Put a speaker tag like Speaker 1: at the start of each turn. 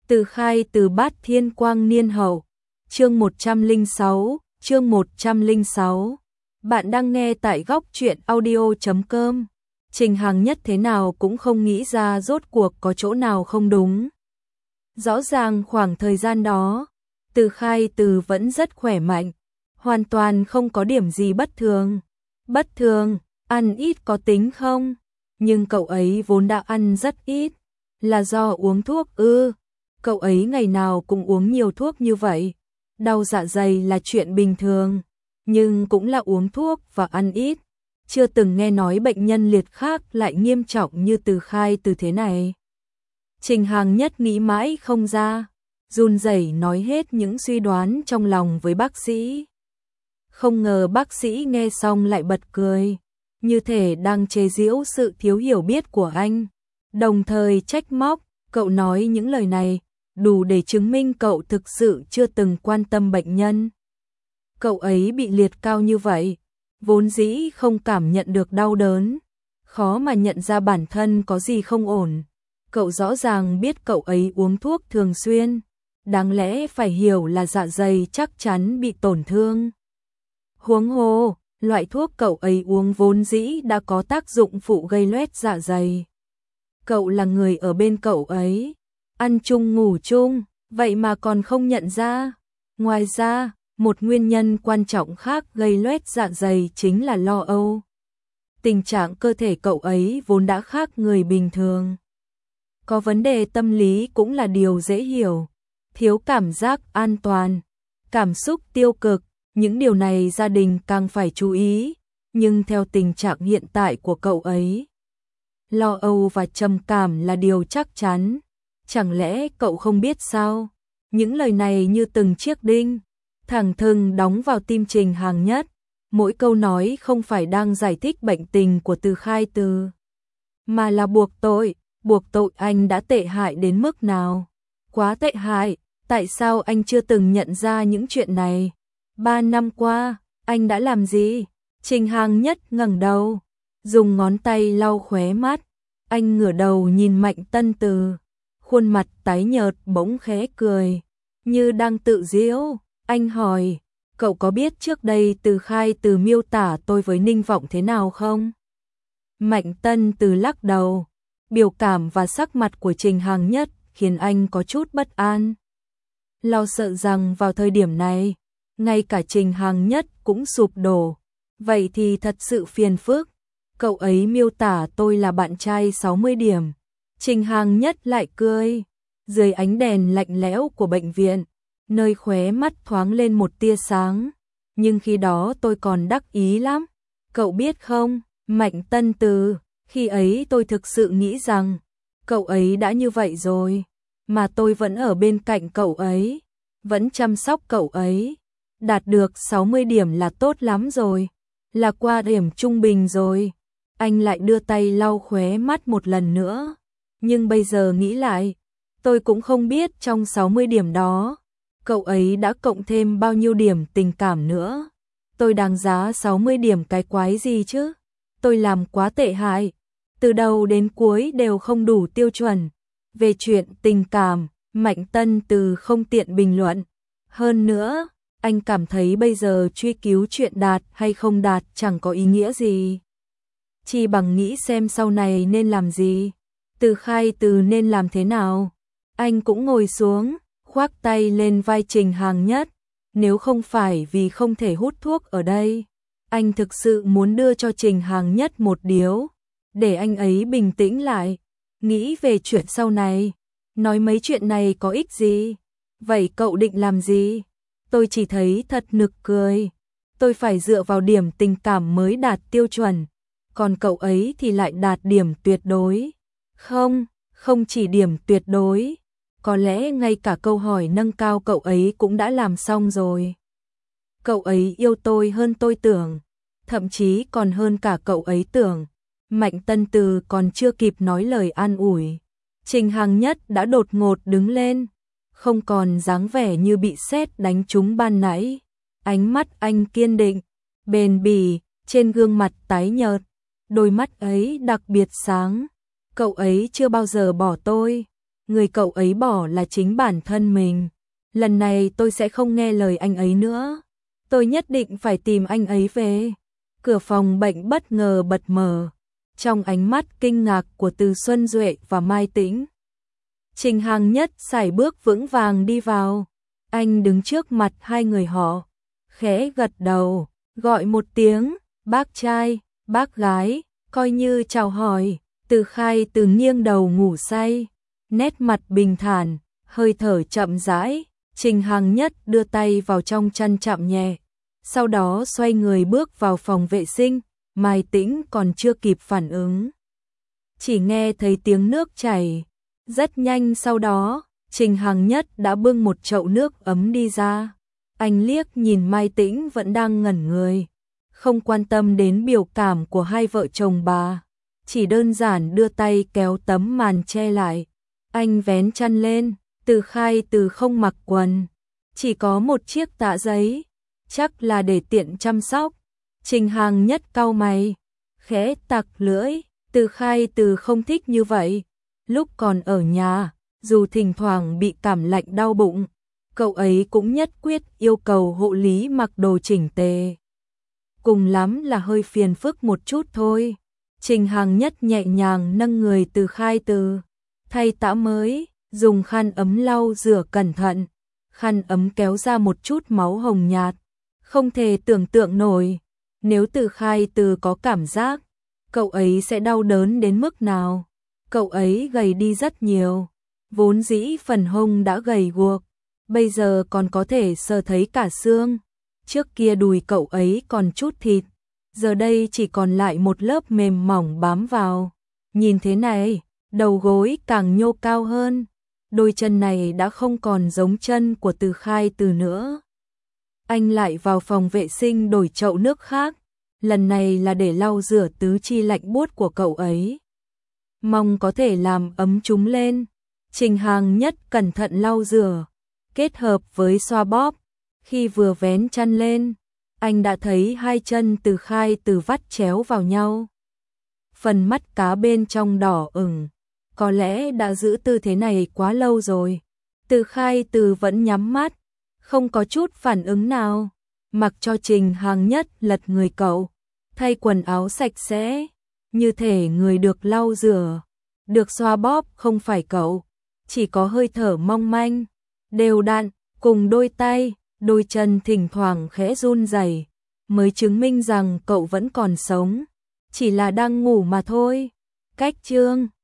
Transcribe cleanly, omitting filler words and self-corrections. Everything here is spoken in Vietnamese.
Speaker 1: Từ khai từ Bát Thiên Quang Niên Hậu, chương 106. Bạn đang nghe tại góc truyện audio.com. Trình Hằng Nhất thế nào cũng không nghĩ ra rốt cuộc có chỗ nào không đúng. Rõ ràng khoảng thời gian đó, Từ khai từ vẫn rất khỏe mạnh, hoàn toàn không có điểm gì bất thường. Bất thường, ăn ít có tính không? Nhưng cậu ấy vốn đã ăn rất ít, là do uống thuốc ư? Cậu ấy ngày nào cũng uống nhiều thuốc như vậy. Đau dạ dày là chuyện bình thường, nhưng cũng là uống thuốc và ăn ít. Chưa từng nghe nói bệnh nhân liệt khác lại nghiêm trọng như Từ khai từ thế này. Trình Hằng Nhất nghĩ mãi không ra, run rẩy nói hết những suy đoán trong lòng với bác sĩ. Không ngờ bác sĩ nghe xong lại bật cười, như thể đang chế giễu sự thiếu hiểu biết của anh, đồng thời trách móc. Cậu nói những lời này đủ để chứng minh cậu thực sự chưa từng quan tâm bệnh nhân. Cậu ấy bị liệt cao như vậy, vốn dĩ không cảm nhận được đau đớn, khó mà nhận ra bản thân có gì không ổn. Cậu rõ ràng biết cậu ấy uống thuốc thường xuyên, đáng lẽ phải hiểu là dạ dày chắc chắn bị tổn thương. Huống hồ, loại thuốc cậu ấy uống vốn dĩ đã có tác dụng phụ gây loét dạ dày. Cậu là người ở bên cậu ấy, ăn chung ngủ chung, vậy mà còn không nhận ra. Ngoài ra, một nguyên nhân quan trọng khác gây loét dạ dày chính là lo âu. Tình trạng cơ thể cậu ấy vốn đã khác người bình thường. Có vấn đề tâm lý cũng là điều dễ hiểu, thiếu cảm giác an toàn, cảm xúc tiêu cực, những điều này gia đình càng phải chú ý, nhưng theo tình trạng hiện tại của cậu ấy, lo âu và trầm cảm là điều chắc chắn. Chẳng lẽ cậu không biết sao? Những lời này như từng chiếc đinh, thẳng thừng đóng vào tim Trình Hằng Nhất. Mỗi câu nói không phải đang giải thích bệnh tình của Từ khai từ, mà là buộc tội anh đã tệ hại đến mức nào. Quá tệ hại, tại sao anh chưa từng nhận ra những chuyện này? 3 năm qua, anh đã làm gì? Trình Hằng Nhất ngẩng đầu, dùng ngón tay lau khóe mắt. Anh ngửa đầu nhìn Mạnh Tân Từ, khuôn mặt tái nhợt bỗng khẽ cười, như đang tự giễu. Anh hỏi, cậu có biết trước đây Từ khai từ miêu tả tôi với Ninh Vọng thế nào không? Mạnh Tân Từ lắc đầu, biểu cảm và sắc mặt của Trình Hằng Nhất khiến anh có chút bất an. Lo sợ rằng vào thời điểm này, ngay cả Trình Hằng Nhất cũng sụp đổ. Vậy thì thật sự phiền phức. Cậu ấy miêu tả tôi là bạn trai 60 điểm. Trình Hằng Nhất lại cười. Dưới ánh đèn lạnh lẽo của bệnh viện, nơi khóe mắt thoáng lên một tia sáng. Nhưng khi đó tôi còn đắc ý lắm. Cậu biết không, Mạnh Tân Từ, khi ấy tôi thực sự nghĩ rằng cậu ấy đã như vậy rồi, mà tôi vẫn ở bên cạnh cậu ấy, vẫn chăm sóc cậu ấy. Đạt được 60 điểm là tốt lắm rồi, là qua điểm trung bình rồi. Anh lại đưa tay lau khóe mắt một lần nữa. Nhưng bây giờ nghĩ lại, tôi cũng không biết trong 60 điểm đó, cậu ấy đã cộng thêm bao nhiêu điểm tình cảm nữa. Tôi đáng giá 60 điểm cái quái gì chứ? Tôi làm quá tệ hại, từ đầu đến cuối đều không đủ tiêu chuẩn. Về chuyện tình cảm, Mạnh Tân Từ không tiện bình luận. Hơn nữa, anh cảm thấy bây giờ truy cứu chuyện đạt hay không đạt chẳng có ý nghĩa gì. Chỉ bằng nghĩ xem sau này nên làm gì, Từ khai từ nên làm thế nào. Anh cũng ngồi xuống, khoác tay lên vai Trình Hằng Nhất. Nếu không phải vì không thể hút thuốc ở đây, anh thực sự muốn đưa cho Trình Hằng Nhất một điếu, để anh ấy bình tĩnh lại, nghĩ về chuyện sau này. Nói mấy chuyện này có ích gì? Vậy cậu định làm gì? Tôi chỉ thấy thật nực cười. Tôi phải dựa vào điểm tình cảm mới đạt tiêu chuẩn, còn cậu ấy thì lại đạt điểm tuyệt đối. Không chỉ điểm tuyệt đối, có lẽ ngay cả câu hỏi nâng cao cậu ấy cũng đã làm xong rồi. Cậu ấy yêu tôi hơn tôi tưởng, thậm chí còn hơn cả cậu ấy tưởng. Mạnh Tân Từ còn chưa kịp nói lời an ủi, Trình Hằng Nhất đã đột ngột đứng lên, không còn dáng vẻ như bị sét đánh trúng ban nãy. Ánh mắt anh kiên định, bền bỉ, trên gương mặt tái nhợt, đôi mắt ấy đặc biệt sáng. Cậu ấy chưa bao giờ bỏ tôi, người cậu ấy bỏ là chính bản thân mình. Lần này tôi sẽ không nghe lời anh ấy nữa. Tôi nhất định phải tìm anh ấy về. Cửa phòng bệnh bất ngờ bật mở. Trong ánh mắt kinh ngạc của Từ Xuân Duệ và Mai Tĩnh, Trình Hàng Nhất sải bước vững vàng đi vào. Anh đứng trước mặt hai người họ, khẽ gật đầu, gọi một tiếng, bác trai, bác gái, coi như chào hỏi. Từ Khai Từ nghiêng đầu ngủ say, nét mặt bình thản, hơi thở chậm rãi. Trình Hàng Nhất đưa tay vào trong chăn chạm nhẹ, sau đó xoay người bước vào phòng vệ sinh. Mai Tĩnh còn chưa kịp phản ứng, chỉ nghe thấy tiếng nước chảy. Rất nhanh sau đó, Trình Hàng Nhất đã bưng một chậu nước ấm đi ra. Anh liếc nhìn Mai Tĩnh vẫn đang ngẩn người, không quan tâm đến biểu cảm của hai vợ chồng bà, chỉ đơn giản đưa tay kéo tấm màn che lại. Anh vén chăn lên, Từ Khai Từ không mặc quần, chỉ có một chiếc tạ giấy, chắc là để tiện chăm sóc. Trình Hàng Nhất cau mày, khẽ tặc lưỡi. Từ Khai Từ không thích như vậy. Lúc còn ở nhà, dù thỉnh thoảng bị cảm lạnh đau bụng, cậu ấy cũng nhất quyết yêu cầu hộ lý mặc đồ chỉnh tề. Cùng lắm là hơi phiền phức một chút thôi. Trình Hàng Nhất nhẹ nhàng nâng người Từ Khai Từ, thay tã mới, dùng khăn ấm lau rửa cẩn thận. Khăn ấm kéo ra một chút máu hồng nhạt, không thể tưởng tượng nổi. Nếu Từ Khai Từ có cảm giác, cậu ấy sẽ đau đớn đến mức nào. Cậu ấy gầy đi rất nhiều, vốn dĩ phần hông đã gầy guộc, bây giờ còn có thể sờ thấy cả xương. Trước kia đùi cậu ấy còn chút thịt, giờ đây chỉ còn lại một lớp mềm mỏng bám vào. Nhìn thế này, đầu gối càng nhô cao hơn, đôi chân này đã không còn giống chân của Từ Khai Từ nữa. Anh lại vào phòng vệ sinh đổi chậu nước khác, lần này là để lau rửa tứ chi lạnh buốt của cậu ấy, mong có thể làm ấm chúng lên. Trình Hàng Nhất cẩn thận lau rửa, kết hợp với xoa bóp. Khi vừa vén chăn lên, anh đã thấy hai chân Từ Khai Từ vắt chéo vào nhau. Phần mắt cá bên trong đỏ ửng, có lẽ đã giữ tư thế này quá lâu rồi. Từ Khai Từ vẫn nhắm mắt, không có chút phản ứng nào, mặc cho Trình Hàng Nhất lật người cậu, thay quần áo sạch sẽ, như thể người được lau rửa, được xoa bóp không phải cậu, chỉ có hơi thở mong manh, đều đặn, cùng đôi tay, đôi chân thỉnh thoảng khẽ run rẩy, mới chứng minh rằng cậu vẫn còn sống, chỉ là đang ngủ mà thôi. Cách chương